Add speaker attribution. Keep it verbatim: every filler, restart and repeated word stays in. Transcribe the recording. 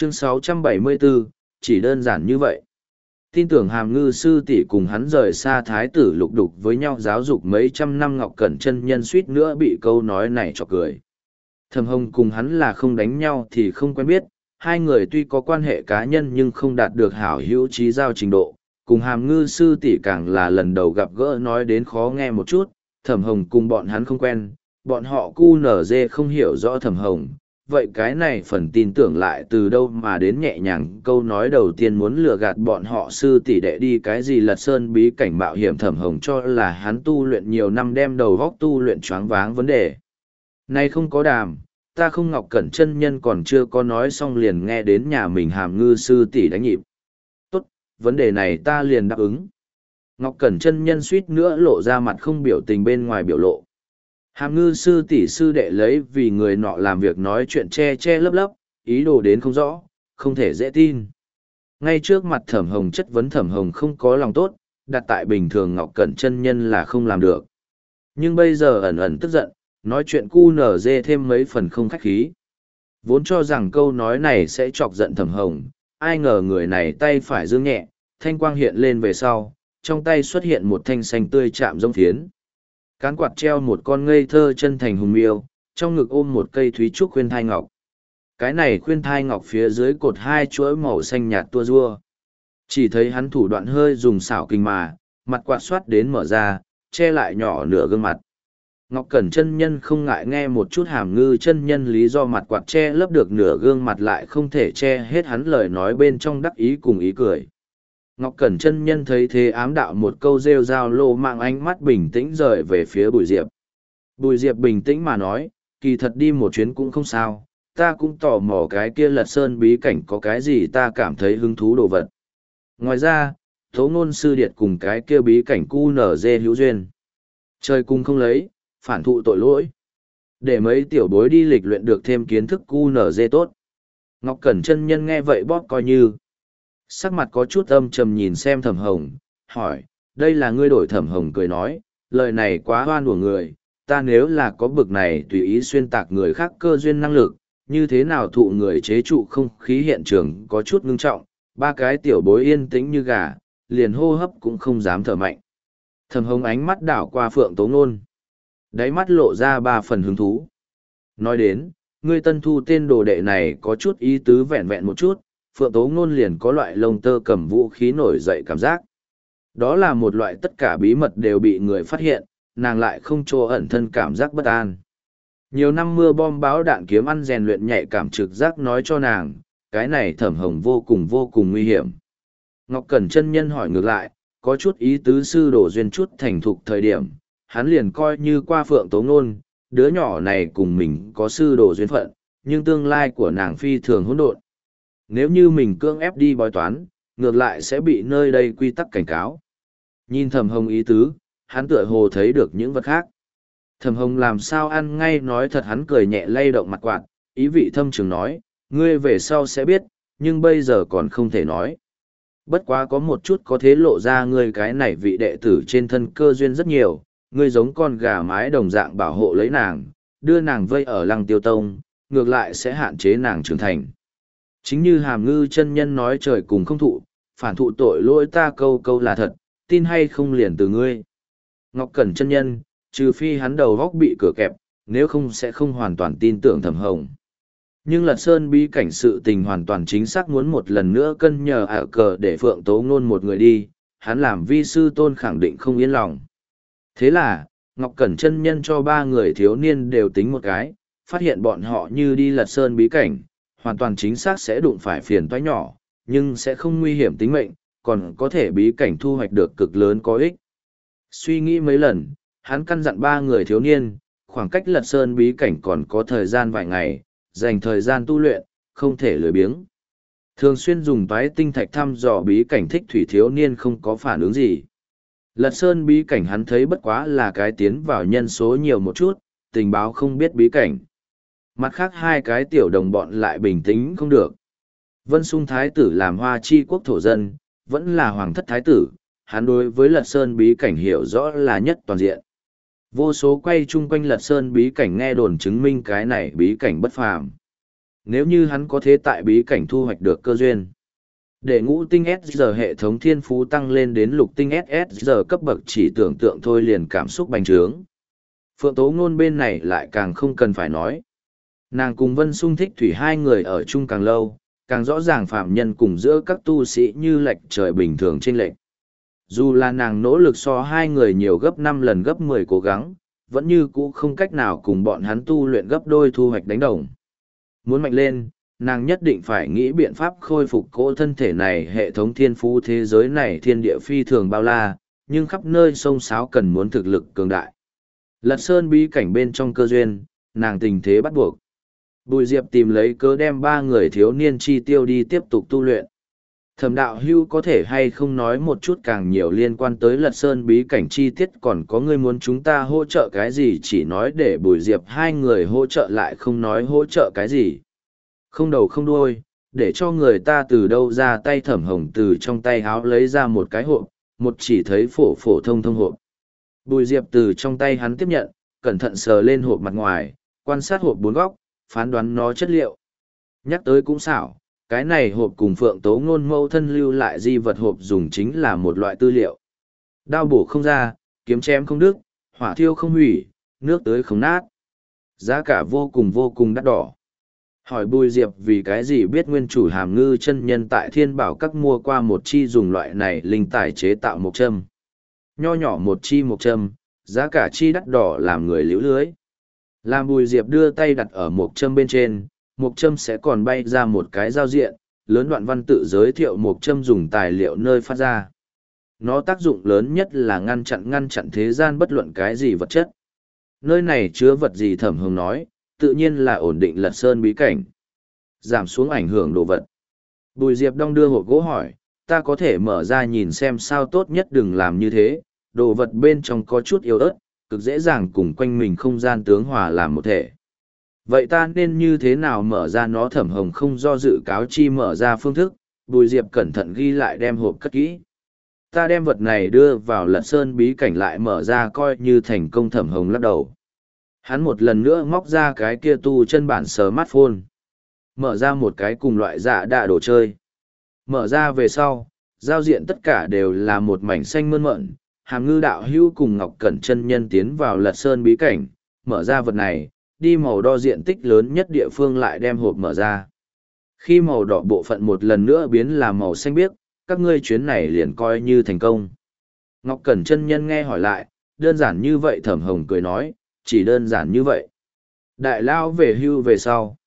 Speaker 1: Chương sáu trăm bảy mươi bốn, chỉ đơn giản như vậy. Tin tưởng Hàm Ngư sư tỷ cùng hắn rời xa thái tử lục đục với nhau giáo dục mấy trăm năm Ngọc Cẩn chân nhân suýt nữa bị câu nói này chọc cười. Thẩm Hồng cùng hắn là không đánh nhau thì không quen biết, hai người tuy có quan hệ cá nhân nhưng không đạt được hảo hữu trí giao trình độ, cùng Hàm Ngư sư tỷ càng là lần đầu gặp gỡ nói đến khó nghe một chút, Thẩm Hồng cùng bọn hắn không quen, bọn họ cu nở dê không hiểu rõ Thẩm Hồng. Vậy cái này phần tin tưởng lại từ đâu mà đến nhẹ nhàng câu nói đầu tiên muốn lừa gạt bọn họ sư tỷ đệ đi cái gì lật sơn bí cảnh mạo hiểm. Thẩm Hồng cho là hắn tu luyện nhiều năm đem đầu góc tu luyện choáng váng vấn đề. Nay không có đàm, ta không Ngọc Cẩn chân nhân còn chưa có nói xong liền nghe đến nhà mình Hàm Ngư sư tỷ đánh nhịp. Tốt, vấn đề này ta liền đáp ứng. Ngọc Cẩn chân nhân suýt nữa lộ ra mặt không biểu tình bên ngoài biểu lộ. Hàm Ngư sư tỷ sư đệ lấy vì người nọ làm việc nói chuyện che che lấp lấp, ý đồ đến không rõ, không thể dễ tin. Ngay trước mặt Thẩm Hồng chất vấn Thẩm Hồng không có lòng tốt, đặt tại bình thường Ngọc Cẩn chân nhân là không làm được. Nhưng bây giờ ẩn ẩn tức giận, nói chuyện cu nở dê thêm mấy phần không khách khí. Vốn cho rằng câu nói này sẽ chọc giận Thẩm Hồng, ai ngờ người này tay phải dương nhẹ, thanh quang hiện lên về sau, trong tay xuất hiện một thanh xanh tươi chạm giống phiến. Cán quạt treo một con ngây thơ chân thành hùng miêu, trong ngực ôm một cây thúy trúc khuyên thai ngọc. Cái này khuyên thai ngọc phía dưới cột hai chuỗi màu xanh nhạt tua rua. Chỉ thấy hắn thủ đoạn hơi dùng xảo kinh mà, mặt quạt xoát đến mở ra, che lại nhỏ nửa gương mặt. Ngọc Cẩn chân nhân không ngại nghe một chút Hàm Ngư chân nhân lý do mặt quạt che lấp được nửa gương mặt lại không thể che hết hắn lời nói bên trong đắc ý cùng ý cười. Ngọc Cẩn chân nhân thấy thế ám đạo một câu rêu rao lô mạng ánh mắt bình tĩnh rời về phía Bùi Diệp. Bùi Diệp bình tĩnh mà nói, kỳ thật đi một chuyến cũng không sao, ta cũng tò mò cái kia lật sơn bí cảnh có cái gì ta cảm thấy hứng thú đồ vật. Ngoài ra, Tố Ngôn sư điệt cùng cái kia bí cảnh cu nở dê hữu duyên. Trời cung không lấy, phản thụ tội lỗi. Để mấy tiểu bối đi lịch luyện được thêm kiến thức cu nở dê tốt. Ngọc Cẩn chân nhân nghe vậy bóp coi như. Sắc mặt có chút âm trầm nhìn xem Thẩm Hồng, hỏi, đây là ngươi đổi. Thẩm Hồng cười nói, lời này quá oan của người, ta nếu là có bực này tùy ý xuyên tạc người khác cơ duyên năng lực, như thế nào thụ người chế trụ không khí hiện trường có chút ngưng trọng, ba cái tiểu bối yên tĩnh như gà, liền hô hấp cũng không dám thở mạnh. Thẩm Hồng ánh mắt đảo qua Phượng Tố Ngôn, đáy mắt lộ ra ba phần hứng thú. Nói đến, ngươi tân thu tên đồ đệ này có chút ý tứ vẹn vẹn một chút, Phượng Tố Ngôn liền có loại lông tơ cầm vũ khí nổi dậy cảm giác. Đó là một loại tất cả bí mật đều bị người phát hiện, nàng lại không chỗ ẩn thân cảm giác bất an. Nhiều năm mưa bom báo đạn kiếm ăn rèn luyện nhạy cảm trực giác nói cho nàng, cái này Thẩm Hồng vô cùng vô cùng nguy hiểm. Ngọc Cẩn chân nhân hỏi ngược lại, có chút ý tứ sư đổ duyên chút thành thục thời điểm, hắn liền coi như qua Phượng Tố Ngôn, đứa nhỏ này cùng mình có sư đồ duyên phận, nhưng tương lai của nàng phi thường hỗn độn. Nếu như mình cưỡng ép đi bói toán, ngược lại sẽ bị nơi đây quy tắc cảnh cáo. Nhìn Thẩm Hồng ý tứ, hắn tựa hồ thấy được những vật khác. Thẩm Hồng làm sao ăn ngay nói thật, hắn cười nhẹ lay động mặt quạt, ý vị thâm trường nói, ngươi về sau sẽ biết, nhưng bây giờ còn không thể nói. Bất quá có một chút có thế lộ ra ngươi cái này vị đệ tử trên thân cơ duyên rất nhiều, ngươi giống con gà mái đồng dạng bảo hộ lấy nàng, đưa nàng vây ở Lăng Tiêu Tông, ngược lại sẽ hạn chế nàng trưởng thành. Chính như Hàm Ngư chân nhân nói trời cùng không thụ, phản thụ tội lỗi ta câu câu là thật, tin hay không liền từ ngươi. Ngọc Cẩn chân nhân, trừ phi hắn đầu góc bị cửa kẹp, nếu không sẽ không hoàn toàn tin tưởng Thẩm Hồng. Nhưng Lật Sơn bí cảnh sự tình hoàn toàn chính xác muốn một lần nữa cân nhờ ả cờ để Phượng Tố Ngôn một người đi, hắn làm vi sư tôn khẳng định không yên lòng. Thế là, Ngọc Cẩn chân nhân cho ba người thiếu niên đều tính một cái, phát hiện bọn họ như đi Lật Sơn bí cảnh, hoàn toàn chính xác sẽ đụng phải phiền toái nhỏ, nhưng sẽ không nguy hiểm tính mệnh, còn có thể bí cảnh thu hoạch được cực lớn có ích. Suy nghĩ mấy lần, hắn căn dặn ba người thiếu niên, khoảng cách Lật Sơn bí cảnh còn có thời gian vài ngày, dành thời gian tu luyện, không thể lười biếng. Thường xuyên dùng toái tinh thạch thăm dò bí cảnh thích thủy thiếu niên không có phản ứng gì. Lật Sơn bí cảnh hắn thấy bất quá là cái tiến vào nhân số nhiều một chút, tình báo không biết bí cảnh. Mặt khác hai cái tiểu đồng bọn lại bình tĩnh không được. Vân Sung Thái tử làm Hoa Chi quốc thổ dân, vẫn là Hoàng thất Thái tử, hắn đối với Lật Sơn bí cảnh hiểu rõ là nhất toàn diện. Vô số quay chung quanh Lật Sơn bí cảnh nghe đồn chứng minh cái này bí cảnh bất phàm. Nếu như hắn có thể tại bí cảnh thu hoạch được cơ duyên, để ngũ tinh ét giờ hệ thống thiên phú tăng lên đến lục tinh ét ét giờ cấp bậc chỉ tưởng tượng thôi liền cảm xúc bành trướng. Phượng Tố Ngôn bên này lại càng không cần phải nói. Nàng cùng Vân Sung Thích Thủy hai người ở chung càng lâu, càng rõ ràng phạm nhân cùng giữa các tu sĩ như lệch trời bình thường trên lệch. Dù là nàng nỗ lực so hai người nhiều gấp năm lần gấp mười cố gắng, vẫn như cũ không cách nào cùng bọn hắn tu luyện gấp đôi thu hoạch đánh đồng. Muốn mạnh lên, nàng nhất định phải nghĩ biện pháp khôi phục cỗ thân thể này. Hệ thống thiên phú thế giới này thiên địa phi thường bao la, nhưng khắp nơi sông sáo cần muốn thực lực cường đại. Lật sơn bí cảnh bên trong cơ duyên, nàng tình thế bắt buộc. Bùi Diệp tìm lấy cớ đem ba người thiếu niên chi tiêu đi tiếp tục tu luyện. Thẩm đạo hưu có thể hay không nói một chút càng nhiều liên quan tới lật sơn bí cảnh chi tiết, còn có người muốn chúng ta hỗ trợ cái gì, chỉ nói để Bùi Diệp hai người hỗ trợ lại không nói hỗ trợ cái gì. Không đầu không đuôi, để cho người ta từ đâu ra. Tay Thẩm Hồng từ trong tay háo lấy ra một cái hộp, một chỉ thấy phổ phổ thông thông hộp. Bùi Diệp từ trong tay hắn tiếp nhận, cẩn thận sờ lên hộp mặt ngoài, quan sát hộp bốn góc, phán đoán nó chất liệu. Nhắc tới cũng xảo, cái này hộp cùng Phượng Tố Ngôn mâu thân lưu lại di vật hộp dùng chính là một loại tư liệu. Đao bổ không ra, kiếm chém không đứt, hỏa thiêu không hủy, nước tưới không nát. Giá cả vô cùng vô cùng đắt đỏ. Hỏi Bùi Diệp vì cái gì biết nguyên chủ Hàm Ngư chân nhân tại Thiên Bảo Các mua qua một chi dùng loại này linh tài chế tạo mộc châm. Nho nhỏ một chi mộc châm, giá cả chi đắt đỏ làm người liễu lưới. Làm Bùi Diệp đưa tay đặt ở mộc châm bên trên, mộc châm sẽ còn bay ra một cái giao diện, lớn đoạn văn tự giới thiệu mộc châm dùng tài liệu nơi phát ra. Nó tác dụng lớn nhất là ngăn chặn ngăn chặn thế gian bất luận cái gì vật chất. Nơi này chứa vật gì Thẩm Hồng nói, tự nhiên là ổn định lật sơn bí cảnh. Giảm xuống ảnh hưởng đồ vật. Bùi Diệp đong đưa hộp gỗ hỏi, ta có thể mở ra nhìn xem sao, tốt nhất đừng làm như thế, đồ vật bên trong có chút yếu ớt, cực dễ dàng cùng quanh mình không gian tướng hòa làm một thể. Vậy ta nên như thế nào mở ra nó? Thẩm Hồng không do dự cáo chi mở ra phương thức, Bùi Diệp cẩn thận ghi lại đem hộp cất kỹ. Ta đem vật này đưa vào lật sơn bí cảnh lại mở ra coi như thành công. Thẩm Hồng lắc đầu. Hắn một lần nữa móc ra cái kia tu chân bản smartphone. Mở ra một cái cùng loại dạ đạ đồ chơi. Mở ra về sau, giao diện tất cả đều là một mảnh xanh mơn mởn. Hàm Ngư đạo hữu cùng Ngọc Cẩn chân nhân tiến vào lật sơn bí cảnh, mở ra vật này, đi màu đo diện tích lớn nhất địa phương lại đem hộp mở ra. Khi màu đỏ bộ phận một lần nữa biến là màu xanh biếc, các ngươi chuyến này liền coi như thành công. Ngọc Cẩn chân nhân nghe hỏi lại, đơn giản như vậy? Thẩm Hồng cười nói, chỉ đơn giản như vậy. Đại lao về hưu về sau,